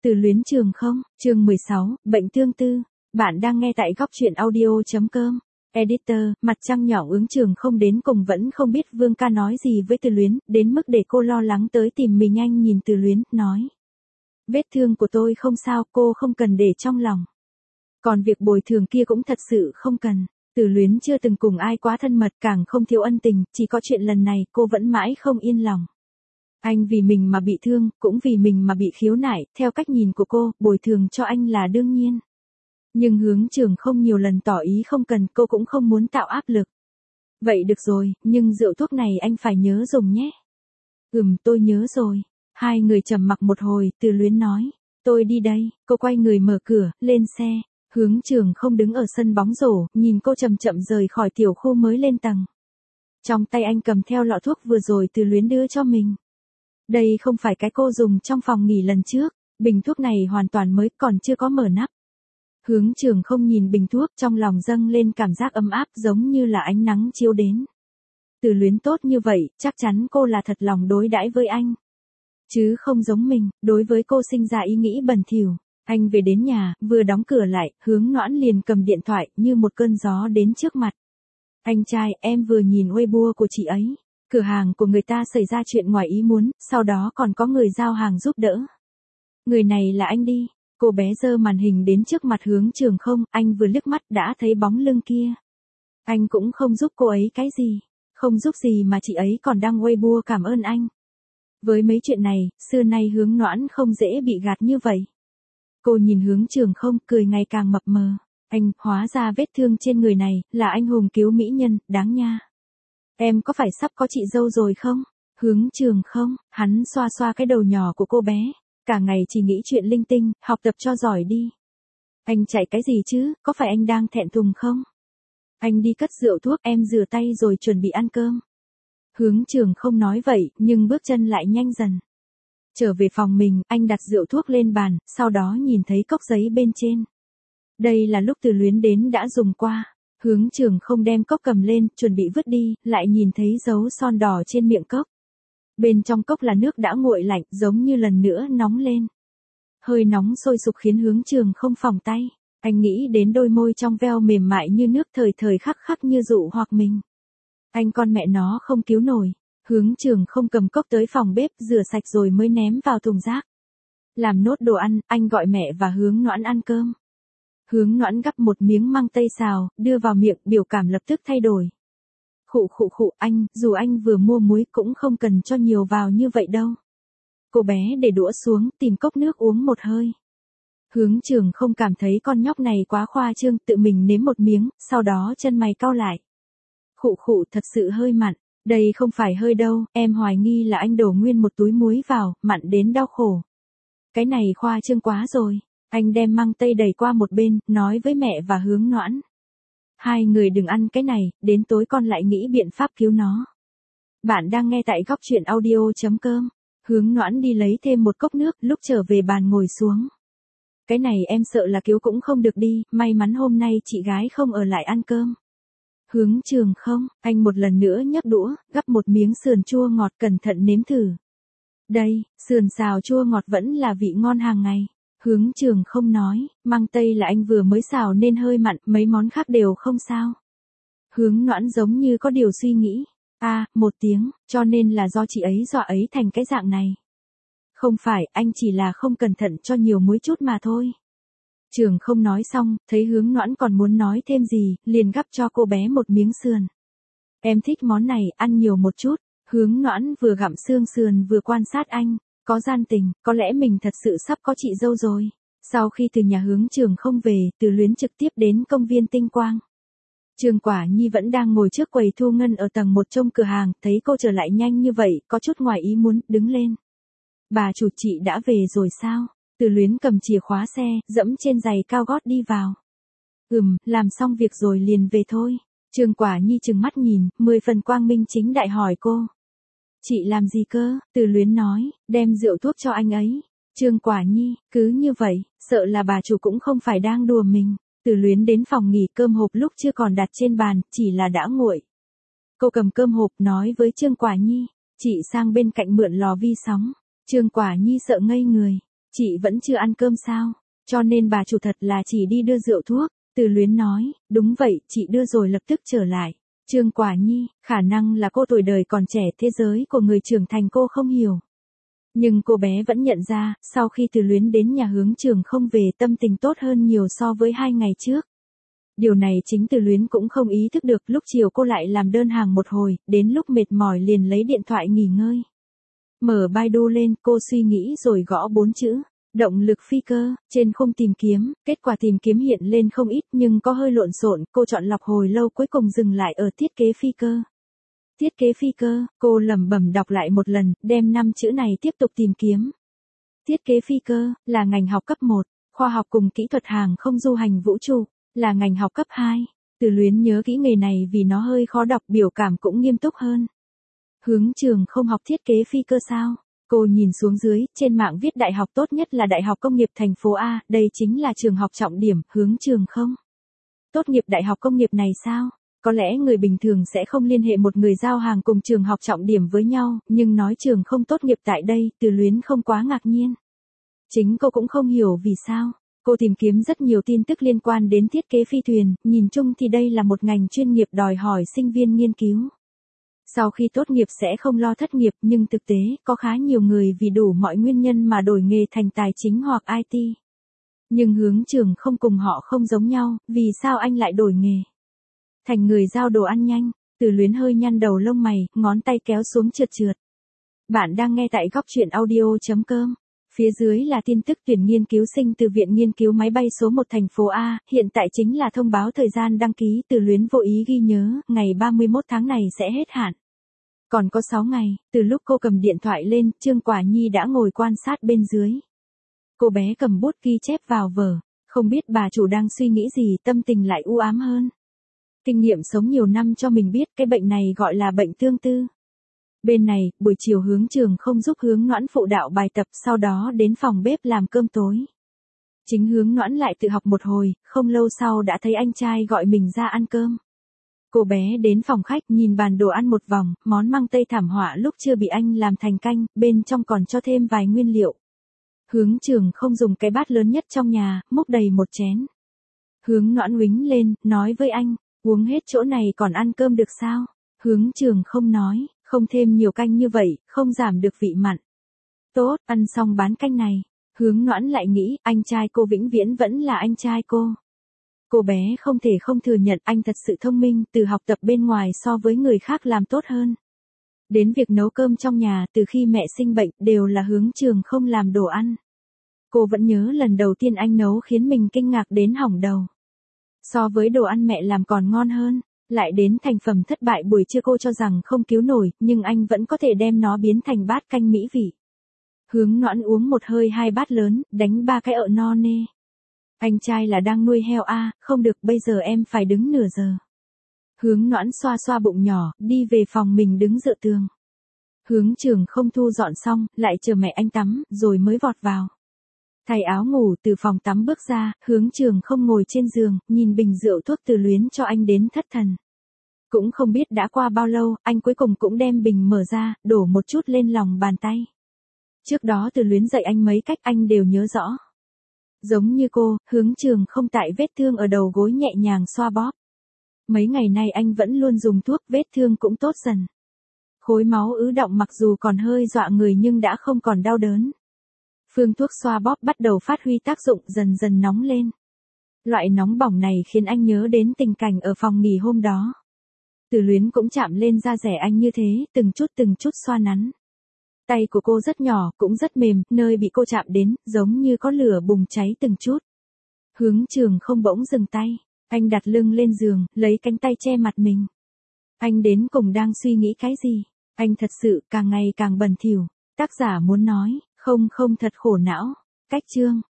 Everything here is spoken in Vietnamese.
Từ luyến trường không, chương 16, bệnh tương tư. Bạn đang nghe tại góc truyện audio.com. Editor, mặt trăng nhỏ ướng trường không đến cùng vẫn không biết Vương ca nói gì với Từ luyến, đến mức để cô lo lắng tới tìm mình. Anh nhìn Từ luyến, nói. Vết thương của tôi không sao, cô không cần để trong lòng. Còn việc bồi thường kia cũng thật sự không cần. Từ luyến chưa từng cùng ai quá thân mật, càng không thiếu ân tình, chỉ có chuyện lần này cô vẫn mãi không yên lòng. Anh vì mình mà bị thương, cũng vì mình mà bị khiếu nại, theo cách nhìn của cô, bồi thường cho anh là đương nhiên. Nhưng Hướng Trường không nhiều lần tỏ ý không cần, cô cũng không muốn tạo áp lực. Vậy được rồi, nhưng rượu thuốc này anh phải nhớ dùng nhé. Tôi nhớ rồi. Hai người trầm mặc một hồi, Từ luyến nói. Tôi đi đây, cô quay người mở cửa, lên xe. Hướng Trường không đứng ở sân bóng rổ, nhìn cô chậm chậm rời khỏi tiểu khu mới lên tầng. Trong tay anh cầm theo lọ thuốc vừa rồi Từ luyến đưa cho mình. Đây không phải cái cô dùng trong phòng nghỉ lần trước, bình thuốc này hoàn toàn mới, còn chưa có mở nắp. Hướng Trường không nhìn bình thuốc, trong lòng dâng lên cảm giác ấm áp giống như là ánh nắng chiếu đến. Từ luyến tốt như vậy, chắc chắn cô là thật lòng đối đãi với anh. Chứ không giống mình, đối với cô sinh ra ý nghĩ bẩn thỉu. Anh về đến nhà, vừa đóng cửa lại, Hướng Noãn liền cầm điện thoại, như một cơn gió đến trước mặt. Anh trai, em vừa nhìn Weibo của chị ấy. Cửa hàng của người ta xảy ra chuyện ngoài ý muốn, sau đó còn có người giao hàng giúp đỡ. Người này là anh đi. Cô bé giơ màn hình đến trước mặt Hướng Trường không, anh vừa liếc mắt đã thấy bóng lưng kia. Anh cũng không giúp cô ấy cái gì. Không giúp gì mà chị ấy còn đăng Weibo cảm ơn anh. Với mấy chuyện này, xưa nay Hướng Noãn không dễ bị gạt như vậy. Cô nhìn Hướng Trường không, cười ngày càng mập mờ. Anh, hóa ra vết thương trên người này, là anh hùng cứu mỹ nhân, đáng nha. Em có phải sắp có chị dâu rồi không? Hướng Trường không, hắn xoa xoa cái đầu nhỏ của cô bé. Cả ngày chỉ nghĩ chuyện linh tinh, học tập cho giỏi đi. Anh chạy cái gì chứ, có phải anh đang thẹn thùng không? Anh đi cất rượu thuốc, em rửa tay rồi chuẩn bị ăn cơm. Hướng Trường không nói vậy, nhưng bước chân lại nhanh dần. Trở về phòng mình, anh đặt rượu thuốc lên bàn, sau đó nhìn thấy cốc giấy bên trên. Đây là lúc Từ luyến đến đã dùng qua. Hướng Trường không đem cốc cầm lên, chuẩn bị vứt đi, lại nhìn thấy dấu son đỏ trên miệng cốc. Bên trong cốc là nước đã nguội lạnh, giống như lần nữa nóng lên. Hơi nóng sôi sục khiến Hướng Trường không phỏng tay. Anh nghĩ đến đôi môi trong veo mềm mại như nước, thời thời khắc khắc như dụ hoặc mình. Anh con mẹ nó không cứu nổi. Hướng Trường không cầm cốc tới phòng bếp, rửa sạch rồi mới ném vào thùng rác. Làm nốt đồ ăn, anh gọi mẹ và Hướng Noãn ăn cơm. Hướng Noãn gắp một miếng măng tây xào, đưa vào miệng, biểu cảm lập tức thay đổi. Khụ, anh, dù anh vừa mua muối cũng không cần cho nhiều vào như vậy đâu. Cô bé để đũa xuống, tìm cốc nước uống một hơi. Hướng Trường không cảm thấy con nhóc này quá khoa trương, tự mình nếm một miếng, sau đó chân mày cau lại. Khụ, thật sự hơi mặn. Đây không phải hơi đâu, em hoài nghi là anh đổ nguyên một túi muối vào, mặn đến đau khổ. Cái này khoa trương quá rồi. Anh đem măng tây đẩy qua một bên, nói với mẹ và Hướng Noãn. Hai người đừng ăn cái này, đến tối con lại nghĩ biện pháp cứu nó. Bạn đang nghe tại góc truyện audio.com. Hướng Noãn đi lấy thêm một cốc nước, lúc trở về bàn ngồi xuống. Cái này em sợ là cứu cũng không được đi, may mắn hôm nay chị gái không ở lại ăn cơm. Hướng Trường không, anh một lần nữa nhấc đũa, gắp một miếng sườn chua ngọt, cẩn thận nếm thử. Đây, sườn xào chua ngọt vẫn là vị ngon hàng ngày. Hướng Trường không nói, măng tây là anh vừa mới xào nên hơi mặn, mấy món khác đều không sao. Hướng Noãn giống như có điều suy nghĩ. Một tiếng, cho nên là do chị ấy dọa ấy thành cái dạng này. Không phải, anh chỉ là không cẩn thận cho nhiều muối chút mà thôi. Trường không nói xong, thấy Hướng Noãn còn muốn nói thêm gì, liền gắp cho cô bé một miếng sườn. Em thích món này, ăn nhiều một chút. Hướng Noãn vừa gặm xương sườn vừa quan sát anh. Có gian tình, có lẽ mình thật sự sắp có chị dâu rồi. Sau khi từ nhà Hướng Trường không về, Từ luyến trực tiếp đến công viên Tinh Quang. Trương Quả Nhi vẫn đang ngồi trước quầy thu ngân ở tầng 1 trong cửa hàng, thấy cô trở lại nhanh như vậy, có chút ngoài ý muốn, đứng lên. Bà chủ, chị đã về rồi sao? Từ luyến cầm chìa khóa xe, dẫm trên giày cao gót đi vào. Làm xong việc rồi liền về thôi. Trương Quả Nhi trừng mắt nhìn, 10 phần quang minh chính đại hỏi cô. Chị làm gì cơ? Từ luyến nói, đem rượu thuốc cho anh ấy. Trương Quả Nhi, cứ như vậy, sợ là bà chủ cũng không phải đang đùa mình. Từ luyến đến phòng nghỉ, cơm hộp lúc chưa còn đặt trên bàn, chỉ là đã nguội. Cô cầm cơm hộp nói với Trương Quả Nhi, chị sang bên cạnh mượn lò vi sóng. Trương Quả Nhi sợ ngây người. Chị vẫn chưa ăn cơm sao? Cho nên bà chủ thật là chỉ đi đưa rượu thuốc. Từ Luyến nói, đúng vậy, chị đưa rồi lập tức trở lại. Trương Quả Nhi, khả năng là cô tuổi đời còn trẻ, thế giới của người trưởng thành cô không hiểu. Nhưng cô bé vẫn nhận ra, sau khi Từ Luyến đến nhà Hướng Trường không về, tâm tình tốt hơn nhiều so với 2 ngày trước. Điều này chính Từ Luyến cũng không ý thức được, lúc chiều cô lại làm đơn hàng một hồi, đến lúc mệt mỏi liền lấy điện thoại nghỉ ngơi. Mở Baidu lên, cô suy nghĩ rồi gõ 4 chữ. Động lực phi cơ, trên khung tìm kiếm, kết quả tìm kiếm hiện lên không ít nhưng có hơi lộn xộn, cô chọn lọc hồi lâu cuối cùng dừng lại ở thiết kế phi cơ. Thiết kế phi cơ, cô lẩm bẩm đọc lại một lần, đem 5 chữ này tiếp tục tìm kiếm. Thiết kế phi cơ, là ngành học cấp 1, khoa học cùng kỹ thuật hàng không du hành vũ trụ, là ngành học cấp 2. Từ Luyến nhớ kỹ nghề này vì nó hơi khó đọc, biểu cảm cũng nghiêm túc hơn. Hướng Trường không học thiết kế phi cơ sao? Cô nhìn xuống dưới, trên mạng viết đại học tốt nhất là Đại học Công nghiệp thành phố A, đây chính là trường học trọng điểm, Hướng Trường không? Tốt nghiệp Đại học Công nghiệp này sao? Có lẽ người bình thường sẽ không liên hệ một người giao hàng cùng trường học trọng điểm với nhau, nhưng nói trường không tốt nghiệp tại đây, Từ Luyến không quá ngạc nhiên. Chính cô cũng không hiểu vì sao. Cô tìm kiếm rất nhiều tin tức liên quan đến thiết kế phi thuyền, nhìn chung thì đây là một ngành chuyên nghiệp đòi hỏi sinh viên nghiên cứu. Sau khi tốt nghiệp sẽ không lo thất nghiệp, nhưng thực tế, có khá nhiều người vì đủ mọi nguyên nhân mà đổi nghề thành tài chính hoặc IT. Nhưng Hướng Trường không, cùng họ không giống nhau, vì sao anh lại đổi nghề? Thành người giao đồ ăn nhanh. Từ Luyến hơi nhăn đầu lông mày, ngón tay kéo xuống trượt trượt. Bạn đang nghe tại góc truyện audio.com. Phía dưới là tin tức tuyển nghiên cứu sinh từ Viện Nghiên cứu Máy bay số 1 thành phố A, hiện tại chính là thông báo thời gian đăng ký. Từ Luyến vô ý ghi nhớ, ngày 31 tháng này sẽ hết hạn. Còn có 6 ngày, từ lúc cô cầm điện thoại lên, Trương Quả Nhi đã ngồi quan sát bên dưới. Cô bé cầm bút ghi chép vào vở, không biết bà chủ đang suy nghĩ gì, tâm tình lại u ám hơn. Kinh nghiệm sống nhiều năm cho mình biết cái bệnh này gọi là bệnh tương tư. Bên này, buổi chiều Hướng Trường không giúp Hướng Noãn phụ đạo bài tập, sau đó đến phòng bếp làm cơm tối. Chính Hướng Noãn lại tự học một hồi, không lâu sau đã thấy anh trai gọi mình ra ăn cơm. Cô bé đến phòng khách nhìn bàn đồ ăn một vòng, món măng tây thảm họa lúc chưa bị anh làm thành canh, bên trong còn cho thêm vài nguyên liệu. Hướng Trường không dùng cái bát lớn nhất trong nhà, múc đầy một chén. Hướng Noãn uýnh lên, nói với anh, uống hết chỗ này còn ăn cơm được sao? Hướng Trường không nói, không thêm nhiều canh như vậy, không giảm được vị mặn. Tốt, ăn xong bán canh này. Hướng Noãn lại nghĩ, anh trai cô vĩnh viễn vẫn là anh trai cô. Cô bé không thể không thừa nhận anh thật sự thông minh, từ học tập bên ngoài so với người khác làm tốt hơn. Đến việc nấu cơm trong nhà, từ khi mẹ sinh bệnh, đều là Hướng Trường không làm đồ ăn. Cô vẫn nhớ lần đầu tiên anh nấu khiến mình kinh ngạc đến hỏng đầu. So với đồ ăn mẹ làm còn ngon hơn, lại đến thành phẩm thất bại buổi trưa cô cho rằng không cứu nổi, nhưng anh vẫn có thể đem nó biến thành bát canh mỹ vị. Hướng Noãn uống một hơi 2 bát lớn, đánh 3 cái ợ no nê. Anh trai là đang nuôi heo à, không được, bây giờ em phải đứng nửa giờ. Hướng Noãn xoa xoa bụng nhỏ, đi về phòng mình đứng dựa tường. Hướng Trường không thu dọn xong, lại chờ mẹ anh tắm, rồi mới vọt vào. Thay áo ngủ từ phòng tắm bước ra, Hướng Trường không ngồi trên giường, nhìn bình rượu thuốc Từ Luyến cho anh đến thất thần. Cũng không biết đã qua bao lâu, anh cuối cùng cũng đem bình mở ra, đổ một chút lên lòng bàn tay. Trước đó Từ Luyến dạy anh mấy cách anh đều nhớ rõ. Giống như cô, Hướng Trường không tại vết thương ở đầu gối nhẹ nhàng xoa bóp. Mấy ngày nay anh vẫn luôn dùng thuốc, vết thương cũng tốt dần. Khối máu ứ đọng mặc dù còn hơi dọa người nhưng đã không còn đau đớn. Phương thuốc xoa bóp bắt đầu phát huy tác dụng, dần dần nóng lên. Loại nóng bỏng này khiến anh nhớ đến tình cảnh ở phòng nghỉ hôm đó. Từ Luyến cũng chạm lên da rẻ anh như thế, từng chút xoa nắn. Tay của cô rất nhỏ, cũng rất mềm, nơi bị cô chạm đến, giống như có lửa bùng cháy từng chút. Hướng Trường không bỗng dừng tay, anh đặt lưng lên giường, lấy cánh tay che mặt mình. Anh đến cùng đang suy nghĩ cái gì? Anh thật sự càng ngày càng bẩn thỉu. Tác giả muốn nói, không thật khổ não. Cách chương.